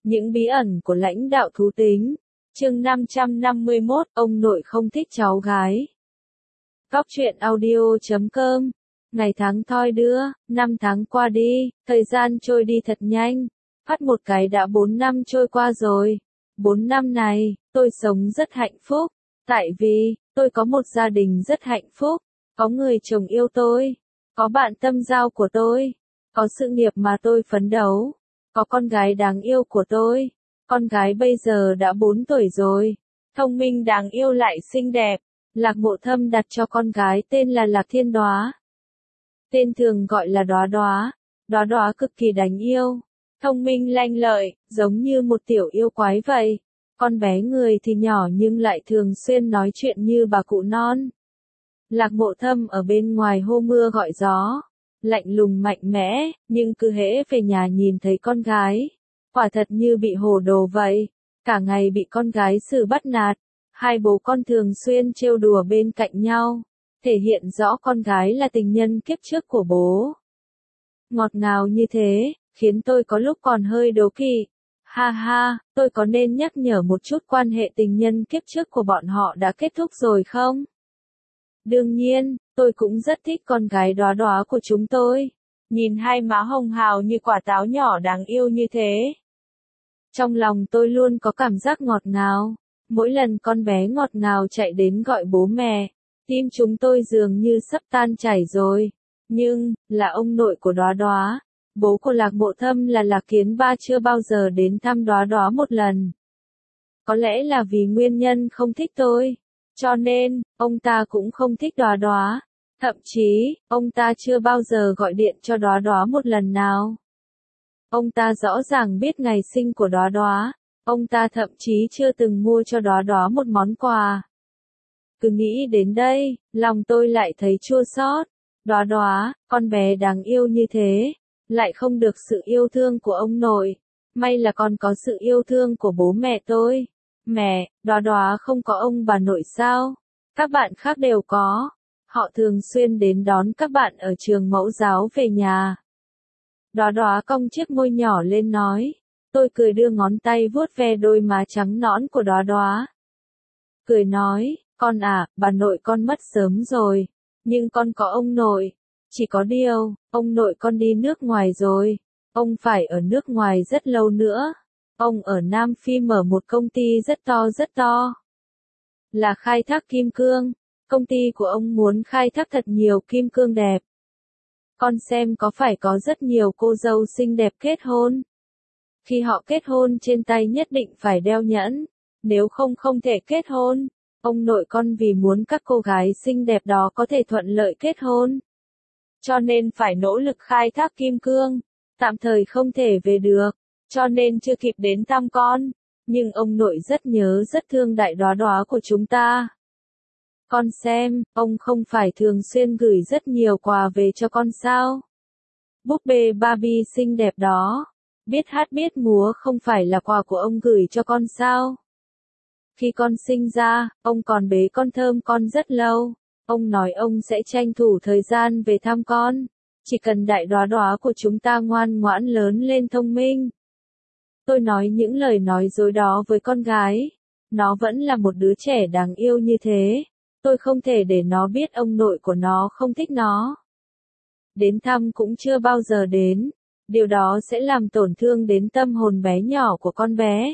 Những bí ẩn của lãnh đạo thú tính. Chương 551, ông nội không thích cháu gái. Góc truyện audio.com. Ngày tháng thoi đưa, 5 tháng qua đi, thời gian trôi đi thật nhanh. Phát một cái đã 4 năm trôi qua rồi. 4 năm này, tôi sống rất hạnh phúc. Tại vì, tôi có một gia đình rất hạnh phúc. Có người chồng yêu tôi. Có bạn tâm giao của tôi. Có sự nghiệp mà tôi phấn đấu. Có con gái đáng yêu của tôi. Con gái bây giờ đã 4 tuổi rồi. Thông minh đáng yêu lại xinh đẹp. Lạc Mộ Thâm đặt cho con gái tên là Lạc Thiên Đóa. Tên thường gọi là Đóa Đóa. Đóa Đóa cực kỳ đáng yêu. Thông minh lanh lợi, giống như một tiểu yêu quái vậy. Con bé người thì nhỏ nhưng lại thường xuyên nói chuyện như bà cụ non. Lạc Mộ Thâm ở bên ngoài hô mưa gọi gió. Lạnh lùng mạnh mẽ, nhưng cứ hễ về nhà nhìn thấy con gái. Quả thật như bị hồ đồ vậy. Cả ngày bị con gái xử bắt nạt. Hai bố con thường xuyên trêu đùa bên cạnh nhau. Thể hiện rõ con gái là tình nhân kiếp trước của bố. Ngọt ngào như thế, khiến tôi có lúc còn hơi đố kỵ. Ha ha, tôi có nên nhắc nhở một chút quan hệ tình nhân kiếp trước của bọn họ đã kết thúc rồi không? Đương nhiên, tôi cũng rất thích con gái Đóa Đóa của chúng tôi. Nhìn hai má hồng hào như quả táo nhỏ đáng yêu như thế. Trong lòng tôi luôn có cảm giác ngọt ngào. Mỗi lần con bé ngọt ngào chạy đến gọi bố mẹ, tim chúng tôi dường như sắp tan chảy rồi. Nhưng, là ông nội của Đóa Đóa, bố của Lạc Mộ Thâm là Lạc Kiến Ba chưa bao giờ đến thăm Đóa Đóa một lần. Có lẽ là vì nguyên nhân không thích tôi. Cho nên, ông ta cũng không thích Đóa Đóa. Thậm chí, ông ta chưa bao giờ gọi điện cho Đóa Đóa một lần nào. Ông ta rõ ràng biết ngày sinh của Đóa Đóa. Ông ta thậm chí chưa từng mua cho Đóa Đóa một món quà. Cứ nghĩ đến đây, lòng tôi lại thấy chua xót. Đóa Đóa, con bé đáng yêu như thế, lại không được sự yêu thương của ông nội. May là còn có sự yêu thương của bố mẹ tôi. Mẹ, Đóa Đóa không có ông bà nội sao? Các bạn khác đều có. Họ thường xuyên đến đón các bạn ở trường mẫu giáo về nhà. Đóa Đóa cong chiếc môi nhỏ lên nói. Tôi cười đưa ngón tay vuốt ve đôi má trắng nõn của Đóa Đóa. Cười nói, con à, bà nội con mất sớm rồi. Nhưng con có ông nội. Chỉ có điều, ông nội con đi nước ngoài rồi. Ông phải ở nước ngoài rất lâu nữa. Ông ở Nam Phi mở một công ty rất to. Là khai thác kim cương. Công ty của ông muốn khai thác thật nhiều kim cương đẹp. Con xem có phải có rất nhiều cô dâu xinh đẹp kết hôn. Khi họ kết hôn trên tay nhất định phải đeo nhẫn. Nếu không không thể kết hôn. Ông nội con vì muốn các cô gái xinh đẹp đó có thể thuận lợi kết hôn. Cho nên phải nỗ lực khai thác kim cương. Tạm thời không thể về được. Cho nên chưa kịp đến thăm con. Nhưng ông nội rất nhớ rất thương đại Đóa Đóa của chúng ta. Con xem, ông không phải thường xuyên gửi rất nhiều quà về cho con sao? Búp bê Barbie xinh đẹp đó. Biết hát biết múa không phải là quà của ông gửi cho con sao? Khi con sinh ra, ông còn bế con thơm con rất lâu. Ông nói ông sẽ tranh thủ thời gian về thăm con. Chỉ cần đại Đóa Đóa của chúng ta ngoan ngoãn lớn lên thông minh. Tôi nói những lời nói dối đó với con gái. Nó vẫn là một đứa trẻ đáng yêu như thế. Tôi không thể để nó biết ông nội của nó không thích nó. Đến thăm cũng chưa bao giờ đến. Điều đó sẽ làm tổn thương đến tâm hồn bé nhỏ của con bé.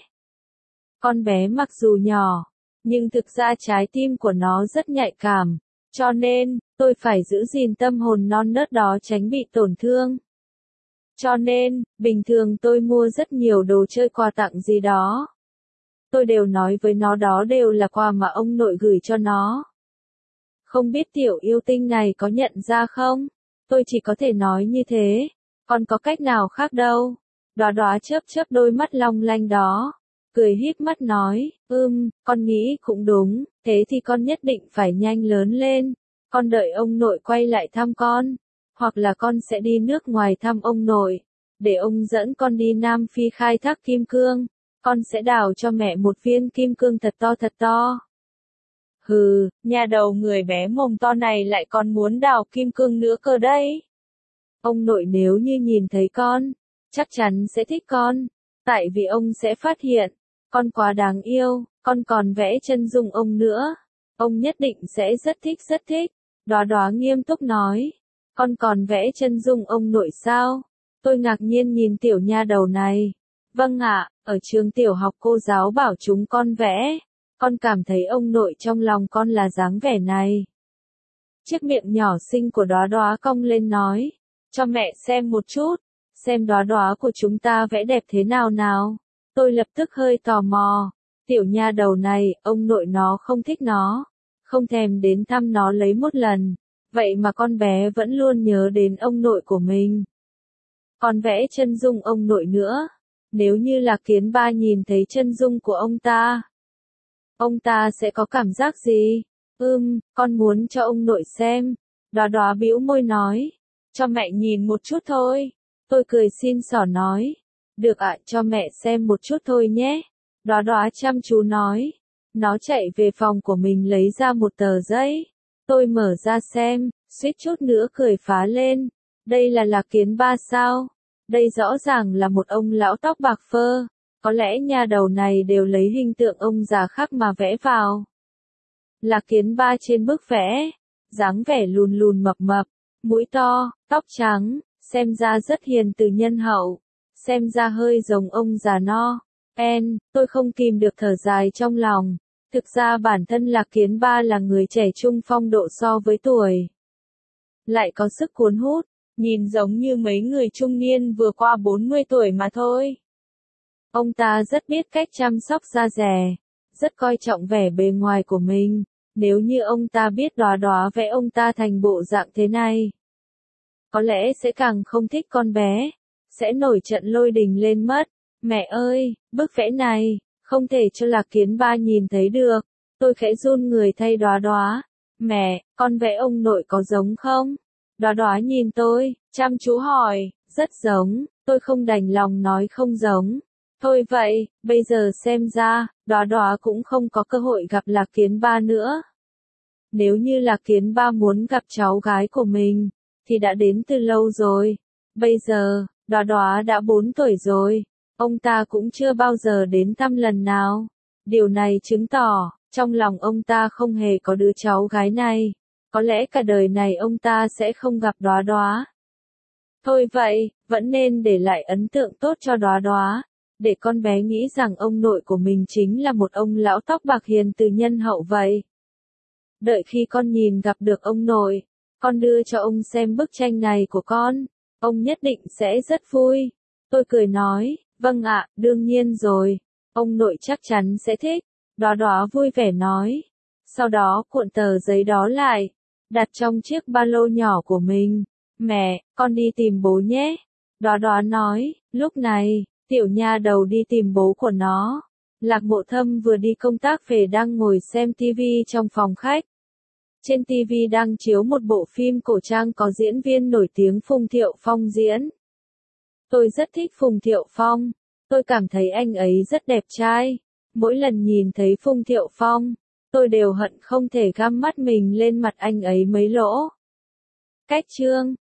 Con bé mặc dù nhỏ, nhưng thực ra trái tim của nó rất nhạy cảm. Cho nên, tôi phải giữ gìn tâm hồn non nớt đó tránh bị tổn thương. Cho nên, bình thường tôi mua rất nhiều đồ chơi quà tặng gì đó. Tôi đều nói với nó đó đều là quà mà ông nội gửi cho nó. Không biết tiểu yêu tinh này có nhận ra không? Tôi chỉ có thể nói như thế. Còn có cách nào khác đâu. Đóa Đóa chớp chớp đôi mắt long lanh đó. Cười híp mắt nói, con nghĩ cũng đúng, thế thì con nhất định phải nhanh lớn lên. Con đợi ông nội quay lại thăm con. Hoặc là con sẽ đi nước ngoài thăm ông nội. Để ông dẫn con đi Nam Phi khai thác kim cương. Con sẽ đào cho mẹ một viên kim cương thật to. Hừ, nhà đầu người bé mồm to này lại còn muốn đào kim cương nữa cơ đấy. Ông nội nếu như nhìn thấy con, chắc chắn sẽ thích con. Tại vì ông sẽ phát hiện, con quá đáng yêu, con còn vẽ chân dung ông nữa. Ông nhất định sẽ rất thích. Đóa Đóa nghiêm túc nói. Con còn vẽ chân dung ông nội sao? Tôi ngạc nhiên nhìn tiểu nha đầu này. Vâng ạ, ở trường tiểu học cô giáo bảo chúng con vẽ. Con cảm thấy ông nội trong lòng con là dáng vẻ này. Chiếc miệng nhỏ xinh của Đóa Đóa cong lên nói. Cho mẹ xem một chút. Xem Đóa Đóa của chúng ta vẽ đẹp thế nào nào. Tôi lập tức hơi tò mò. Tiểu nha đầu này, ông nội nó không thích nó. Không thèm đến thăm nó lấy một lần. Vậy mà con bé vẫn luôn nhớ đến ông nội của mình. Còn vẽ chân dung ông nội nữa. Nếu như là Kiến Ba nhìn thấy chân dung của ông ta sẽ có cảm giác gì? Con muốn cho ông nội xem. Đóa Đóa bĩu môi nói. Cho mẹ nhìn một chút thôi. Tôi cười xin xỏ nói. Được ạ, cho mẹ xem một chút thôi nhé. Đóa Đóa chăm chú nói. Nó chạy về phòng của mình lấy ra một tờ giấy. Tôi mở ra xem, suýt chút nữa cười phá lên. Đây là Kiến Ba sao? Đây rõ ràng là một ông lão tóc bạc phơ. Có lẽ nha đầu này đều lấy hình tượng ông già khác mà vẽ vào. Là Kiến Ba trên bức vẽ. Dáng vẻ lùn lùn mập mập, mũi to, tóc trắng, xem ra rất hiền từ nhân hậu. Xem ra hơi giống ông già no. Tôi không kìm được thở dài trong lòng. Thực ra bản thân Lạc Kiến Ba là người trẻ trung phong độ so với tuổi. Lại có sức cuốn hút, nhìn giống như mấy người trung niên vừa qua 40 tuổi mà thôi. Ông ta rất biết cách chăm sóc da dẻ, rất coi trọng vẻ bề ngoài của mình. Nếu như ông ta biết Đóa Đóa vẽ ông ta thành bộ dạng thế này, có lẽ sẽ càng không thích con bé, sẽ nổi trận lôi đình lên mất. Mẹ ơi, bức vẽ này, không thể cho Lạc Kiến Ba nhìn thấy được. Tôi khẽ run người thay Đóa Đóa. Mẹ, con vẽ ông nội có giống không? Đóa Đóa nhìn tôi, chăm chú hỏi, rất giống, tôi không đành lòng nói không giống. Thôi vậy, bây giờ xem ra, Đóa Đóa cũng không có cơ hội gặp Lạc Kiến Ba nữa. Nếu như Lạc Kiến Ba muốn gặp cháu gái của mình, thì đã đến từ lâu rồi. Bây giờ, Đóa Đóa đã 4 tuổi rồi. Ông ta cũng chưa bao giờ đến thăm lần nào. Điều này chứng tỏ, trong lòng ông ta không hề có đứa cháu gái này. Có lẽ cả đời này ông ta sẽ không gặp Đóa Đóa. Thôi vậy, vẫn nên để lại ấn tượng tốt cho Đóa Đóa. Để con bé nghĩ rằng ông nội của mình chính là một ông lão tóc bạc hiền từ nhân hậu vậy. Đợi khi con nhìn gặp được ông nội, con đưa cho ông xem bức tranh này của con. Ông nhất định sẽ rất vui. Tôi cười nói, vâng ạ, đương nhiên rồi. Ông nội chắc chắn sẽ thích. Đóa Đóa vui vẻ nói. Sau đó cuộn tờ giấy đó lại, đặt trong chiếc ba lô nhỏ của mình. Mẹ, con đi tìm bố nhé. Đóa Đóa nói, lúc này, tiểu nha đầu đi tìm bố của nó. Lạc Mộ Thâm vừa đi công tác về đang ngồi xem tivi trong phòng khách. Trên TV đang chiếu một bộ phim cổ trang có diễn viên nổi tiếng Phùng Thiệu Phong diễn. Tôi rất thích Phùng Thiệu Phong. Tôi cảm thấy anh ấy rất đẹp trai. Mỗi lần nhìn thấy Phùng Thiệu Phong, tôi đều hận không thể găm mắt mình lên mặt anh ấy mấy lỗ. Cách chương